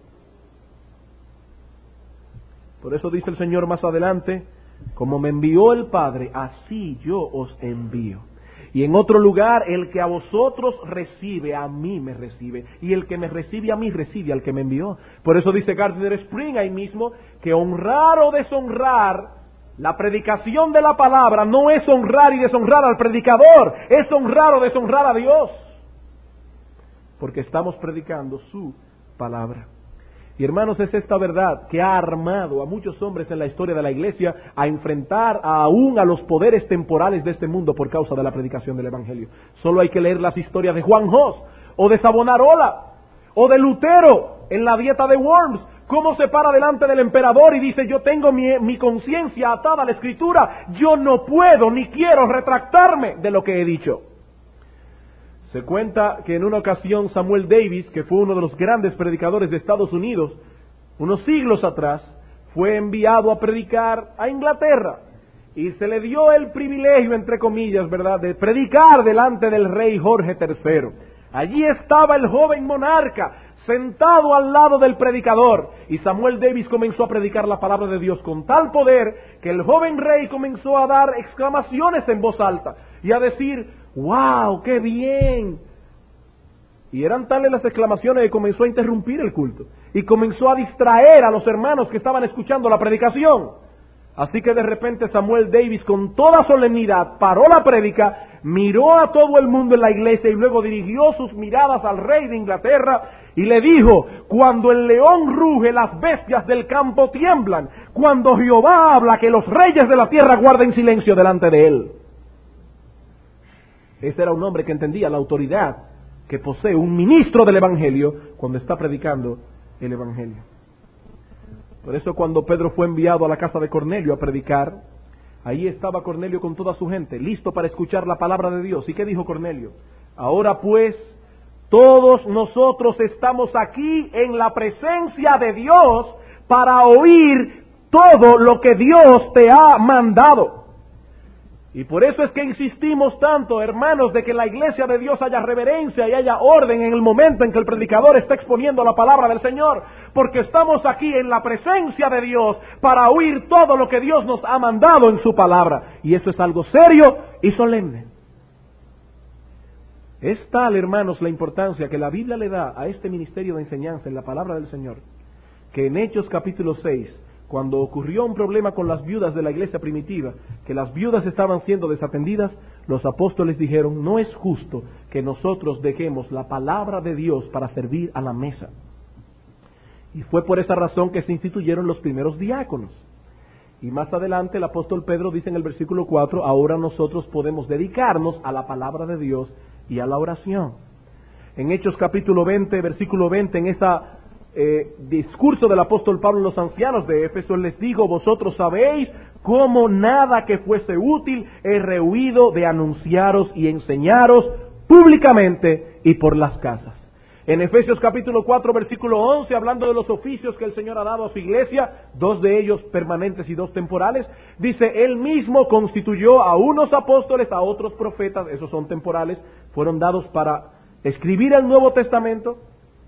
Por eso dice el Señor más adelante, como me envió el Padre, así yo os envío. Y en otro lugar, el que a vosotros recibe, a mí me recibe. Y el que me recibe a mí, recibe al que me envió. Por eso dice Gardner Spring ahí mismo, que honrar o deshonrar la predicación de la palabra no es honrar y deshonrar al predicador, es honrar o deshonrar a Dios. Porque estamos predicando su palabra. Y hermanos, es esta verdad que ha armado a muchos hombres en la historia de la iglesia a enfrentar aún a los poderes temporales de este mundo por causa de la predicación del Evangelio. Solo hay que leer las historias de Juan Hus, o de Savonarola, o de Lutero en la dieta de Worms. Cómo se para delante del emperador y dice, yo tengo mi, mi conciencia atada a la Escritura, yo no puedo ni quiero retractarme de lo que he dicho. Se cuenta que en una ocasión Samuel Davis, que fue uno de los grandes predicadores de Estados Unidos, unos siglos atrás, fue enviado a predicar a Inglaterra. Y se le dio el privilegio, entre comillas, ¿verdad?, de predicar delante del rey Jorge tercero. Allí estaba el joven monarca, sentado al lado del predicador. Y Samuel Davis comenzó a predicar la palabra de Dios con tal poder que el joven rey comenzó a dar exclamaciones en voz alta y a decir, ¡wow, qué bien! Y eran tales las exclamaciones que comenzó a interrumpir el culto. Y comenzó a distraer a los hermanos que estaban escuchando la predicación. Así que de repente Samuel Davis, con toda solemnidad, paró la prédica, miró a todo el mundo en la iglesia y luego dirigió sus miradas al rey de Inglaterra y le dijo, cuando el león ruge, las bestias del campo tiemblan. Cuando Jehová habla, que los reyes de la tierra guarden silencio delante de él. Ese era un hombre que entendía la autoridad que posee un ministro del Evangelio cuando está predicando el Evangelio. Por eso cuando Pedro fue enviado a la casa de Cornelio a predicar, ahí estaba Cornelio con toda su gente, listo para escuchar la palabra de Dios. ¿Y qué dijo Cornelio? Ahora pues, todos nosotros estamos aquí en la presencia de Dios para oír todo lo que Dios te ha mandado. Y por eso es que insistimos tanto, hermanos, de que en la iglesia de Dios haya reverencia y haya orden en el momento en que el predicador está exponiendo la palabra del Señor, porque estamos aquí en la presencia de Dios para oír todo lo que Dios nos ha mandado en su palabra. Y eso es algo serio y solemne. Es tal, hermanos, la importancia que la Biblia le da a este ministerio de enseñanza en la palabra del Señor, que en Hechos capítulo seis, cuando ocurrió un problema con las viudas de la iglesia primitiva, que las viudas estaban siendo desatendidas, los apóstoles dijeron, no es justo que nosotros dejemos la palabra de Dios para servir a la mesa. Y fue por esa razón que se instituyeron los primeros diáconos. Y más adelante el apóstol Pedro dice en el versículo cuatro, ahora nosotros podemos dedicarnos a la palabra de Dios y a la oración. En Hechos capítulo veinte, versículo veinte, en ese eh, discurso del apóstol Pablo a los ancianos de Éfeso, les digo, vosotros sabéis cómo nada que fuese útil he rehuido de anunciaros y enseñaros públicamente y por las casas. En Efesios capítulo cuatro, versículo once, hablando de los oficios que el Señor ha dado a su iglesia, dos de ellos permanentes y dos temporales, dice, Él mismo constituyó a unos apóstoles, a otros profetas, esos son temporales, fueron dados para escribir el Nuevo Testamento,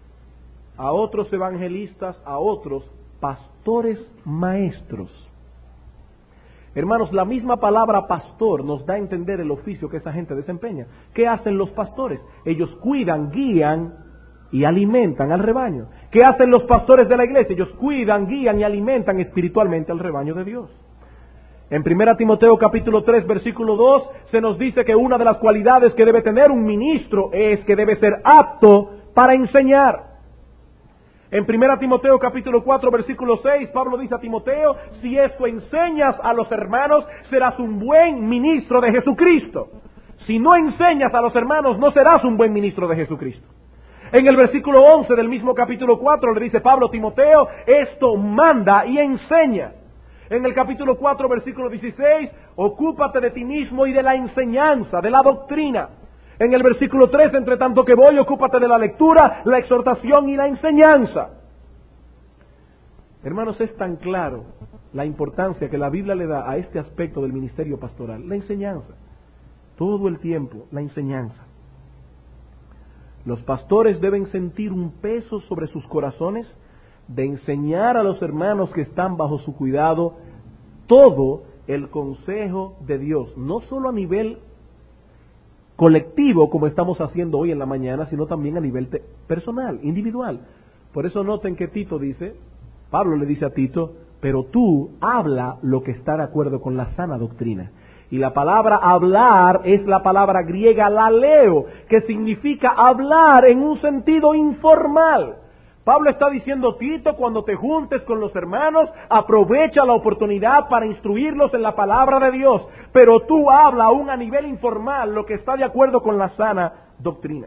a otros evangelistas, a otros pastores maestros. Hermanos, la misma palabra pastor nos da a entender el oficio que esa gente desempeña. ¿Qué hacen los pastores? Ellos cuidan, guían y alimentan al rebaño. ¿Qué hacen los pastores de la iglesia? Ellos cuidan, guían y alimentan espiritualmente al rebaño de Dios. En primera Timoteo capítulo tres, versículo dos, se nos dice que una de las cualidades que debe tener un ministro es que debe ser apto para enseñar. En primera Timoteo capítulo cuatro, versículo seis, Pablo dice a Timoteo, si esto enseñas a los hermanos, serás un buen ministro de Jesucristo. Si no enseñas a los hermanos, no serás un buen ministro de Jesucristo. En el versículo once del mismo capítulo cuatro le dice Pablo a Timoteo, esto manda y enseña. En el capítulo cuatro, versículo dieciséis, ocúpate de ti mismo y de la enseñanza, de la doctrina. En el versículo tres, entre tanto que voy, ocúpate de la lectura, la exhortación y la enseñanza. Hermanos, es tan claro la importancia que la Biblia le da a este aspecto del ministerio pastoral, la enseñanza. Todo el tiempo, la enseñanza. Los pastores deben sentir un peso sobre sus corazones de enseñar a los hermanos que están bajo su cuidado todo el consejo de Dios, no solo a nivel colectivo como estamos haciendo hoy en la mañana, sino también a nivel te- personal, individual. Por eso noten que Tito dice, Pablo le dice a Tito, pero tú habla lo que está de acuerdo con la sana doctrina. Y la palabra hablar es la palabra griega laleo, que significa hablar en un sentido informal. Pablo está diciendo, Tito, cuando te juntes con los hermanos, aprovecha la oportunidad para instruirlos en la palabra de Dios, pero tú habla aún a nivel informal lo que está de acuerdo con la sana doctrina.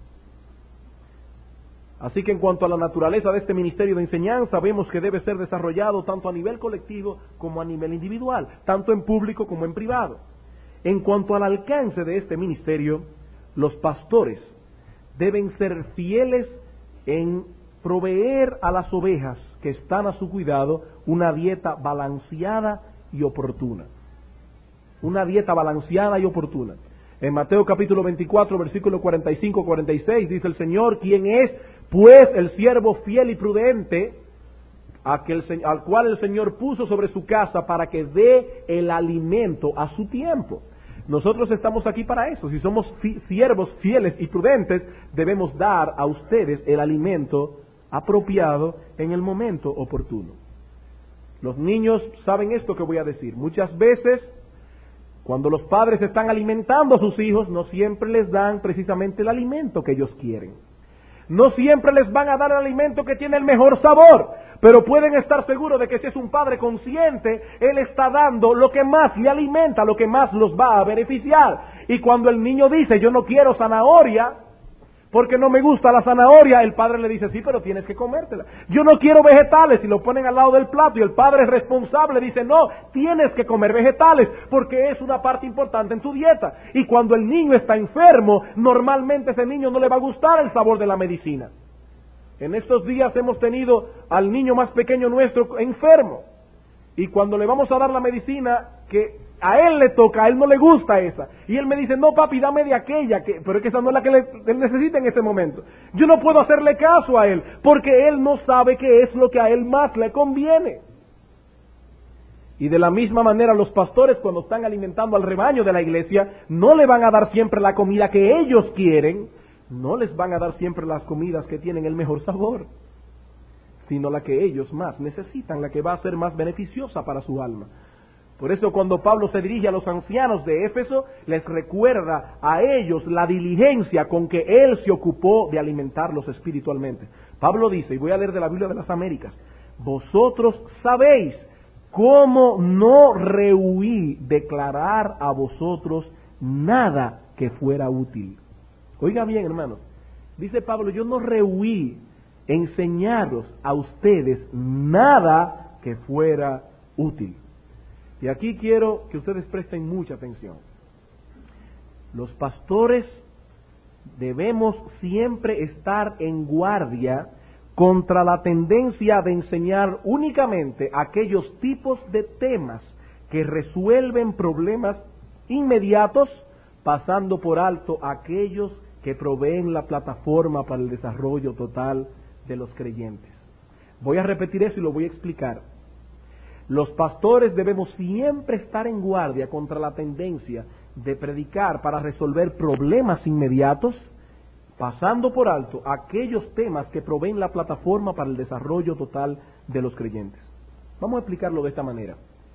Así que en cuanto a la naturaleza de este ministerio de enseñanza, vemos que debe ser desarrollado tanto a nivel colectivo como a nivel individual, tanto en público como en privado. En cuanto al alcance de este ministerio, los pastores deben ser fieles en proveer a las ovejas que están a su cuidado una dieta balanceada y oportuna. Una dieta balanceada y oportuna. En Mateo capítulo veinticuatro, versículo cuarenta y cinco a cuarenta y seis, dice el Señor, ¿quién es pues el siervo fiel y prudente a que el, al cual el Señor puso sobre su casa para que dé el alimento a su tiempo? Nosotros estamos aquí para eso. Si somos fi- siervos fieles y prudentes, debemos dar a ustedes el alimento apropiado en el momento oportuno. Los niños saben esto que voy a decir. Muchas veces, cuando los padres están alimentando a sus hijos, no siempre les dan precisamente el alimento que ellos quieren. No siempre les van a dar el alimento que tiene el mejor sabor, pero pueden estar seguros de que si es un padre consciente, él está dando lo que más le alimenta, lo que más los va a beneficiar. Y cuando el niño dice, yo no quiero zanahoria, porque no me gusta la zanahoria, el padre le dice, sí, pero tienes que comértela. Yo no quiero vegetales, y lo ponen al lado del plato, y el padre responsable dice, no, tienes que comer vegetales, porque es una parte importante en tu dieta. Y cuando el niño está enfermo, normalmente ese niño no le va a gustar el sabor de la medicina. En estos días hemos tenido al niño más pequeño nuestro enfermo, y cuando le vamos a dar la medicina que a él le toca, a él no le gusta esa. Y él me dice, no papi, dame de aquella, que, pero es que esa no es la que le, él necesita en este momento. Yo no puedo hacerle caso a él, porque él no sabe qué es lo que a él más le conviene. Y de la misma manera los pastores, cuando están alimentando al rebaño de la iglesia, no le van a dar siempre la comida que ellos quieren, no les van a dar siempre las comidas que tienen el mejor sabor, sino la que ellos más necesitan, la que va a ser más beneficiosa para su alma. Por eso cuando Pablo se dirige a los ancianos de Éfeso, les recuerda a ellos la diligencia con que él se ocupó de alimentarlos espiritualmente. Pablo dice, y voy a leer de la Biblia de las Américas, vosotros sabéis cómo no rehuí declarar a vosotros nada que fuera útil. Oiga bien, hermanos, dice Pablo, yo no rehuí enseñaros a ustedes nada que fuera útil. Y aquí quiero que ustedes presten mucha atención. Los pastores debemos siempre estar en guardia contra la tendencia de enseñar únicamente aquellos tipos de temas que resuelven problemas inmediatos, pasando por alto aquellos que proveen la plataforma para el desarrollo total de los creyentes. Voy a repetir eso y lo voy a explicar. Los pastores debemos siempre estar en guardia contra la tendencia de predicar para resolver problemas inmediatos, pasando por alto aquellos temas que proveen la plataforma para el desarrollo total de los creyentes. Vamos a explicarlo de esta manera.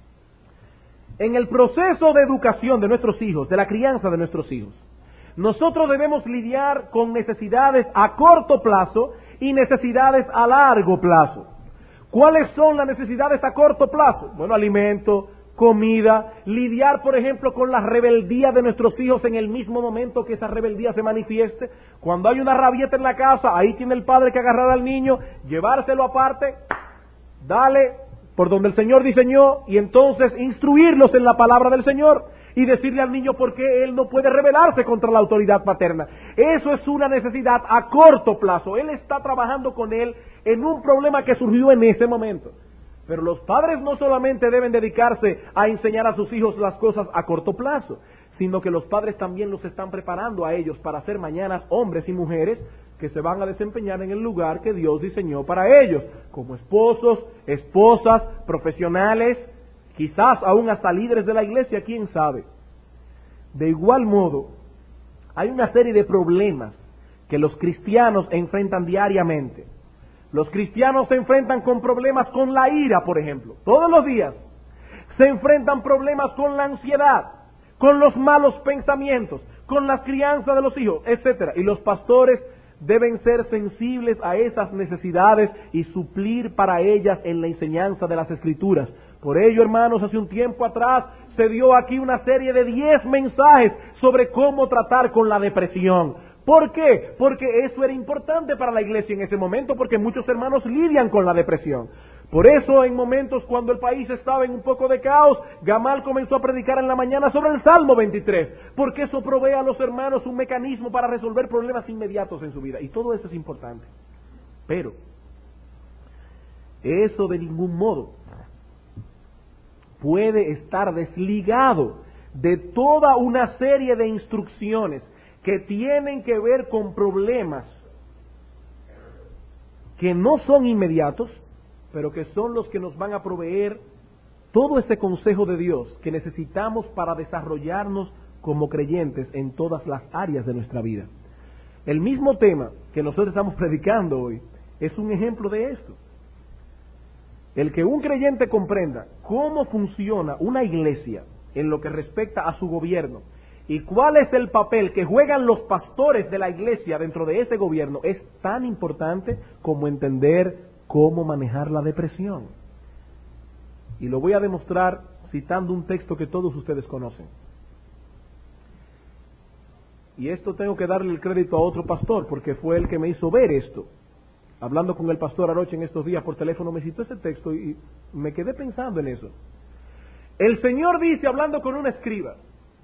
En el proceso de educación de nuestros hijos, de la crianza de nuestros hijos, nosotros debemos lidiar con necesidades a corto plazo y necesidades a largo plazo. ¿Cuáles son las necesidades a corto plazo? Bueno, alimento, comida, lidiar, por ejemplo, con la rebeldía de nuestros hijos en el mismo momento que esa rebeldía se manifieste. Cuando hay una rabieta en la casa, ahí tiene el padre que agarrar al niño, llevárselo aparte, dale por donde el Señor diseñó y entonces instruirlos en la palabra del Señor y decirle al niño por qué él no puede rebelarse contra la autoridad paterna. Eso es una necesidad a corto plazo. Él está trabajando con él en un problema que surgió en ese momento. Pero los padres no solamente deben dedicarse a enseñar a sus hijos las cosas a corto plazo, sino que los padres también los están preparando a ellos para ser mañana hombres y mujeres que se van a desempeñar en el lugar que Dios diseñó para ellos, como esposos, esposas, profesionales, quizás aún hasta líderes de la iglesia, quién sabe. De igual modo, hay una serie de problemas que los cristianos enfrentan diariamente. Los cristianos se enfrentan con problemas con la ira, por ejemplo, todos los días. Se enfrentan problemas con la ansiedad, con los malos pensamientos, con las crianzas de los hijos, etcétera. Y los pastores deben ser sensibles a esas necesidades y suplir para ellas en la enseñanza de las Escrituras. Por ello, hermanos, hace un tiempo atrás se dio aquí una serie de diez mensajes sobre cómo tratar con la depresión. ¿Por qué? Porque eso era importante para la iglesia en ese momento, porque muchos hermanos lidian con la depresión. Por eso, en momentos cuando el país estaba en un poco de caos, Gamal comenzó a predicar en la mañana sobre el Salmo veintitrés, porque eso provee a los hermanos un mecanismo para resolver problemas inmediatos en su vida. Y todo eso es importante. Pero, eso de ningún modo puede estar desligado de toda una serie de instrucciones que tienen que ver con problemas que no son inmediatos, pero que son los que nos van a proveer todo ese consejo de Dios que necesitamos para desarrollarnos como creyentes en todas las áreas de nuestra vida. El mismo tema que nosotros estamos predicando hoy es un ejemplo de esto. El que un creyente comprenda cómo funciona una iglesia en lo que respecta a su gobierno, ¿y cuál es el papel que juegan los pastores de la iglesia dentro de ese gobierno? Es tan importante como entender cómo manejar la depresión. Y lo voy a demostrar citando un texto que todos ustedes conocen. Y esto tengo que darle el crédito a otro pastor, porque fue el que me hizo ver esto. Hablando con el pastor Aroche en estos días por teléfono, me citó ese texto y me quedé pensando en eso. El Señor dice, hablando con un escriba,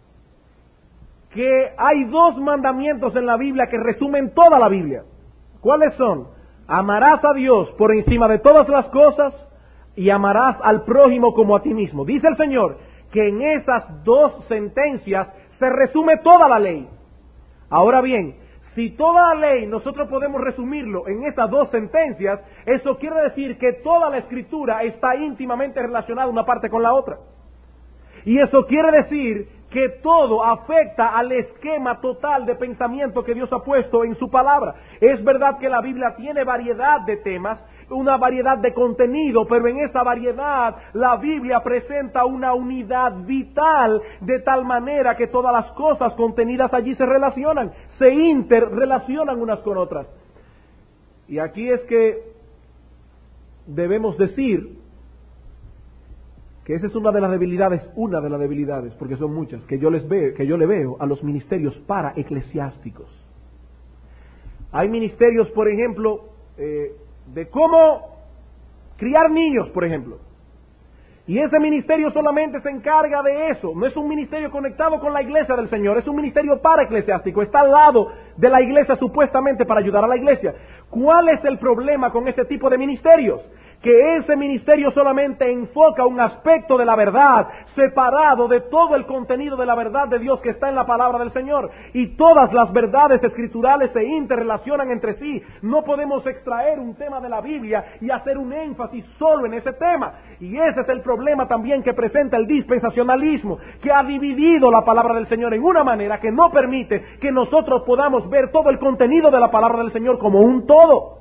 que hay dos mandamientos en la Biblia que resumen toda la Biblia. ¿Cuáles son? Amarás a Dios por encima de todas las cosas y amarás al prójimo como a ti mismo. Dice el Señor que en esas dos sentencias se resume toda la ley. Ahora bien, si toda la ley nosotros podemos resumirlo en esas dos sentencias, eso quiere decir que toda la Escritura está íntimamente relacionada una parte con la otra. Y eso quiere decir que todo afecta al esquema total de pensamiento que Dios ha puesto en su palabra. Es verdad que la Biblia tiene variedad de temas, una variedad de contenido, pero en esa variedad la Biblia presenta una unidad vital de tal manera que todas las cosas contenidas allí se relacionan, se interrelacionan unas con otras. Y aquí es que debemos decir que esa es una de las debilidades, una de las debilidades, porque son muchas, que yo les veo, que yo le veo a los ministerios para eclesiásticos. Hay ministerios, por ejemplo, eh, de cómo criar niños, por ejemplo. Y ese ministerio solamente se encarga de eso. No es un ministerio conectado con la iglesia del Señor, es un ministerio para eclesiástico. Está al lado de la iglesia supuestamente para ayudar a la iglesia. ¿Cuál es el problema con ese tipo de ministerios? Que ese ministerio solamente enfoca un aspecto de la verdad, separado de todo el contenido de la verdad de Dios que está en la palabra del Señor. Y todas las verdades escriturales se interrelacionan entre sí. No podemos extraer un tema de la Biblia y hacer un énfasis solo en ese tema. Y ese es el problema también que presenta el dispensacionalismo, que ha dividido la palabra del Señor en una manera que no permite que nosotros podamos ver todo el contenido de la palabra del Señor como un todo.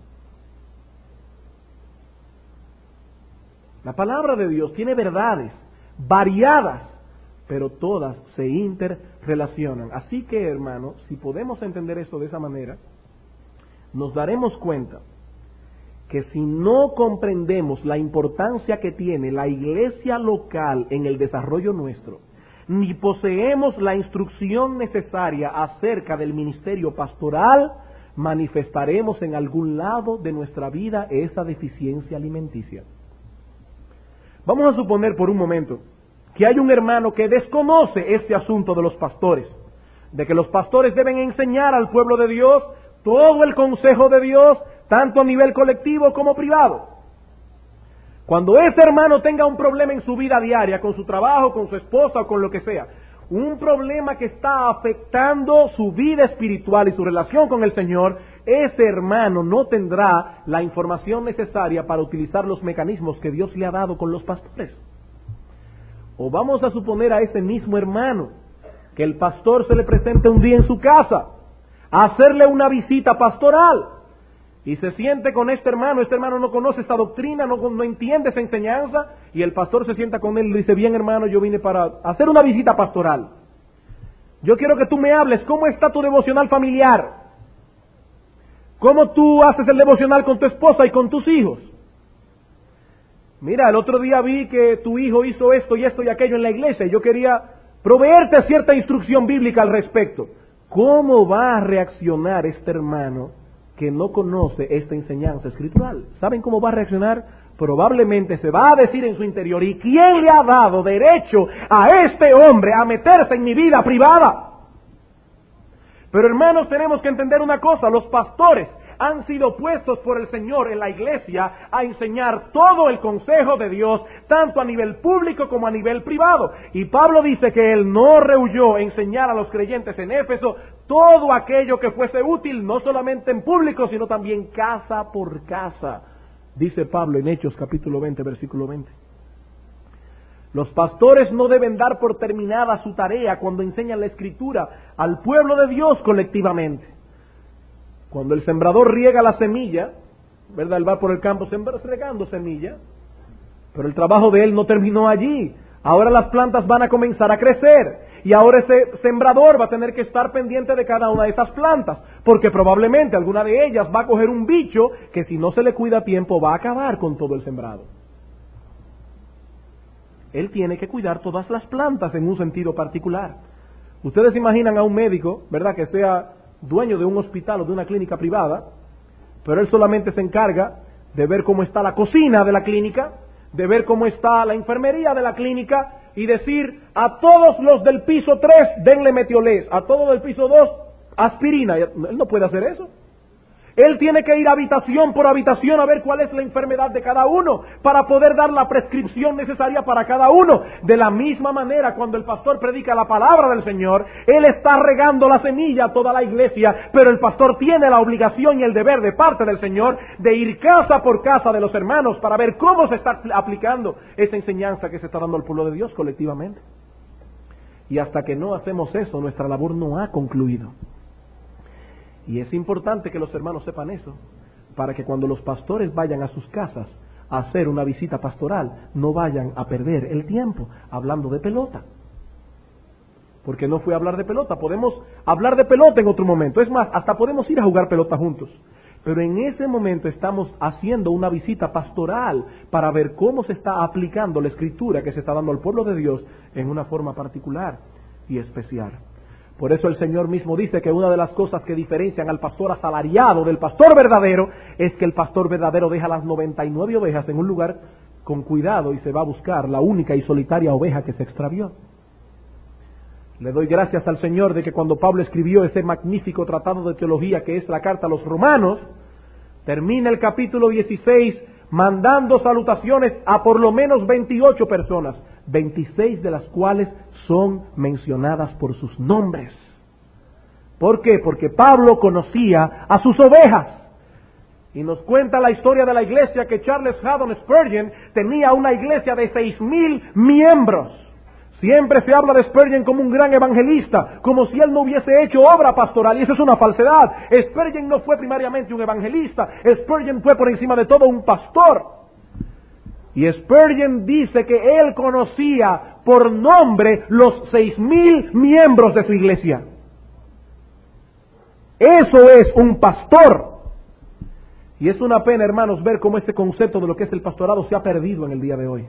La palabra de Dios tiene verdades variadas, pero todas se interrelacionan. Así que, hermano, si podemos entender esto de esa manera, nos daremos cuenta que si no comprendemos la importancia que tiene la iglesia local en el desarrollo nuestro, ni poseemos la instrucción necesaria acerca del ministerio pastoral, manifestaremos en algún lado de nuestra vida esa deficiencia alimenticia. Vamos a suponer por un momento que hay un hermano que desconoce este asunto de los pastores, de que los pastores deben enseñar al pueblo de Dios todo el consejo de Dios, tanto a nivel colectivo como privado. Cuando ese hermano tenga un problema en su vida diaria, con su trabajo, con su esposa o con lo que sea, un problema que está afectando su vida espiritual y su relación con el Señor, ese hermano no tendrá la información necesaria para utilizar los mecanismos que Dios le ha dado con los pastores. O vamos a suponer a ese mismo hermano que el pastor se le presente un día en su casa a hacerle una visita pastoral y se siente con este hermano. Este hermano no conoce esta doctrina, no, no entiende esa enseñanza, y el pastor se sienta con él y le dice: bien, hermano, yo vine para hacer una visita pastoral. Yo quiero que tú me hables, ¿cómo está tu devocional familiar? ¿Cómo tú haces el devocional con tu esposa y con tus hijos? Mira, el otro día vi que tu hijo hizo esto y esto y aquello en la iglesia, y yo quería proveerte cierta instrucción bíblica al respecto. ¿Cómo va a reaccionar este hermano que no conoce esta enseñanza escritural? ¿Saben cómo va a reaccionar? Probablemente se va a decir en su interior: ¿y quién le ha dado derecho a este hombre a meterse en mi vida privada? Pero, hermanos, tenemos que entender una cosa: los pastores han sido puestos por el Señor en la iglesia a enseñar todo el consejo de Dios, tanto a nivel público como a nivel privado. Y Pablo dice que él no rehuyó enseñar a los creyentes en Éfeso todo aquello que fuese útil, no solamente en público, sino también casa por casa. Dice Pablo en Hechos capítulo veinte, versículo veinte. Los pastores no deben dar por terminada su tarea cuando enseñan la Escritura al pueblo de Dios colectivamente. Cuando el sembrador riega la semilla, ¿verdad? Él va por el campo regando semilla, pero el trabajo de él no terminó allí. Ahora las plantas van a comenzar a crecer, y ahora ese sembrador va a tener que estar pendiente de cada una de esas plantas, porque probablemente alguna de ellas va a coger un bicho que, si no se le cuida a tiempo, va a acabar con todo el sembrado. Él tiene que cuidar todas las plantas en un sentido particular. Ustedes imaginan a un médico, ¿verdad?, que sea dueño de un hospital o de una clínica privada, pero él solamente se encarga de ver cómo está la cocina de la clínica, de ver cómo está la enfermería de la clínica, y decir: a todos los del piso tres denle Metiolés, a todos del piso dos aspirina. Él no puede hacer eso. Él tiene que ir habitación por habitación a ver cuál es la enfermedad de cada uno, para poder dar la prescripción necesaria para cada uno. De la misma manera, cuando el pastor predica la palabra del Señor, él está regando la semilla a toda la iglesia, pero el pastor tiene la obligación y el deber de parte del Señor de ir casa por casa de los hermanos para ver cómo se está aplicando esa enseñanza que se está dando al pueblo de Dios colectivamente. Y hasta que no hacemos eso, nuestra labor no ha concluido. Y es importante que los hermanos sepan eso, para que cuando los pastores vayan a sus casas a hacer una visita pastoral, no vayan a perder el tiempo hablando de pelota. Porque no fue a hablar de pelota. Podemos hablar de pelota en otro momento. Es más, hasta podemos ir a jugar pelota juntos. Pero en ese momento estamos haciendo una visita pastoral para ver cómo se está aplicando la escritura que se está dando al pueblo de Dios en una forma particular y especial. Por eso el Señor mismo dice que una de las cosas que diferencian al pastor asalariado del pastor verdadero es que el pastor verdadero deja las noventa y nueve ovejas en un lugar con cuidado y se va a buscar la única y solitaria oveja que se extravió. Le doy gracias al Señor de que cuando Pablo escribió ese magnífico tratado de teología que es la carta a los romanos, termina el capítulo dieciséis mandando salutaciones a por lo menos veintiocho personas, veintiséis de las cuales son mencionadas por sus nombres. ¿Por qué? Porque Pablo conocía a sus ovejas. Y nos cuenta la historia de la iglesia que Charles Haddon Spurgeon tenía una iglesia de seis mil miembros. Siempre se habla de Spurgeon como un gran evangelista, como si él no hubiese hecho obra pastoral, y eso es una falsedad. Spurgeon no fue primariamente un evangelista, Spurgeon fue por encima de todo un pastor. Y Spurgeon dice que él conocía por nombre los seis mil miembros de su iglesia. Eso es un pastor. Y es una pena, hermanos, ver cómo este concepto de lo que es el pastorado se ha perdido en el día de hoy.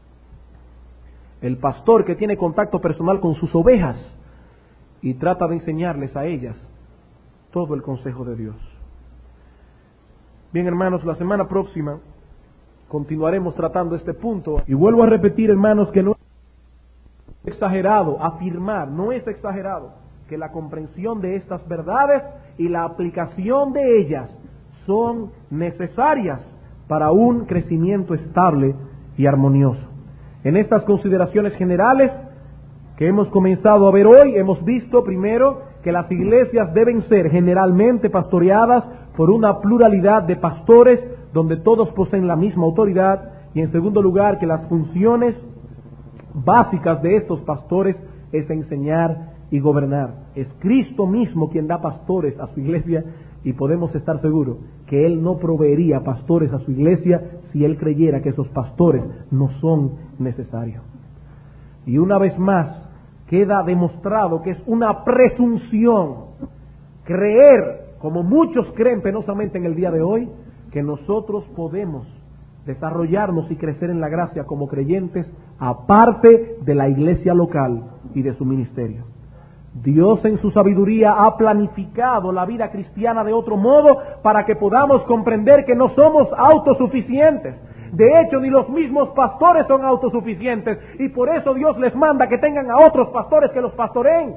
El pastor que tiene contacto personal con sus ovejas y trata de enseñarles a ellas todo el consejo de Dios. Bien, hermanos, la semana próxima continuaremos tratando este punto. Y vuelvo a repetir, hermanos, que no es exagerado afirmar, no es exagerado, que la comprensión de estas verdades y la aplicación de ellas son necesarias para un crecimiento estable y armonioso. En estas consideraciones generales que hemos comenzado a ver hoy, hemos visto primero que las iglesias deben ser generalmente pastoreadas por una pluralidad de pastores donde todos poseen la misma autoridad, y en segundo lugar que las funciones básicas de estos pastores es enseñar y gobernar. Es Cristo mismo quien da pastores a su iglesia, y podemos estar seguros que Él no proveería pastores a su iglesia si Él creyera que esos pastores no son necesarios. Y una vez más queda demostrado que es una presunción creer, como muchos creen penosamente en el día de hoy, que nosotros podemos desarrollarnos y crecer en la gracia como creyentes aparte de la iglesia local y de su ministerio. Dios en su sabiduría ha planificado la vida cristiana de otro modo para que podamos comprender que no somos autosuficientes. De hecho, ni los mismos pastores son autosuficientes, y por eso Dios les manda que tengan a otros pastores que los pastoreen.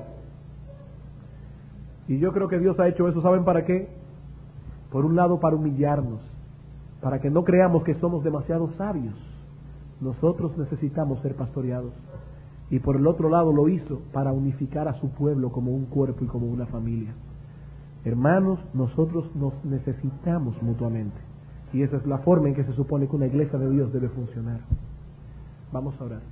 Y yo creo que Dios ha hecho eso, ¿saben para qué? Por un lado, para humillarnos, para que no creamos que somos demasiado sabios. Nosotros necesitamos ser pastoreados. Y por el otro lado lo hizo para unificar a su pueblo como un cuerpo y como una familia. Hermanos, nosotros nos necesitamos mutuamente. Y esa es la forma en que se supone que una iglesia de Dios debe funcionar. Vamos a orar.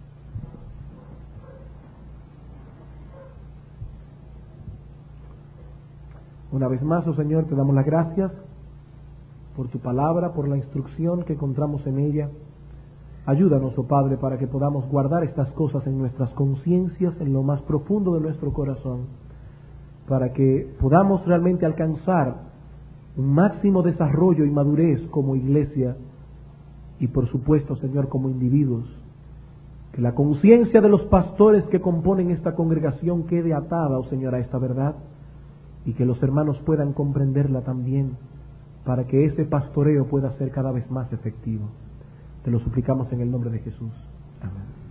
Una vez más, oh Señor, te damos las gracias por tu palabra, por la instrucción que encontramos en ella. Ayúdanos, oh Padre, para que podamos guardar estas cosas en nuestras conciencias, en lo más profundo de nuestro corazón, para que podamos realmente alcanzar un máximo desarrollo y madurez como iglesia y, por supuesto, Señor, como individuos. Que la conciencia de los pastores que componen esta congregación quede atada, oh Señor, a esta verdad, y que los hermanos puedan comprenderla también, para que ese pastoreo pueda ser cada vez más efectivo. Te lo suplicamos en el nombre de Jesús. Amén.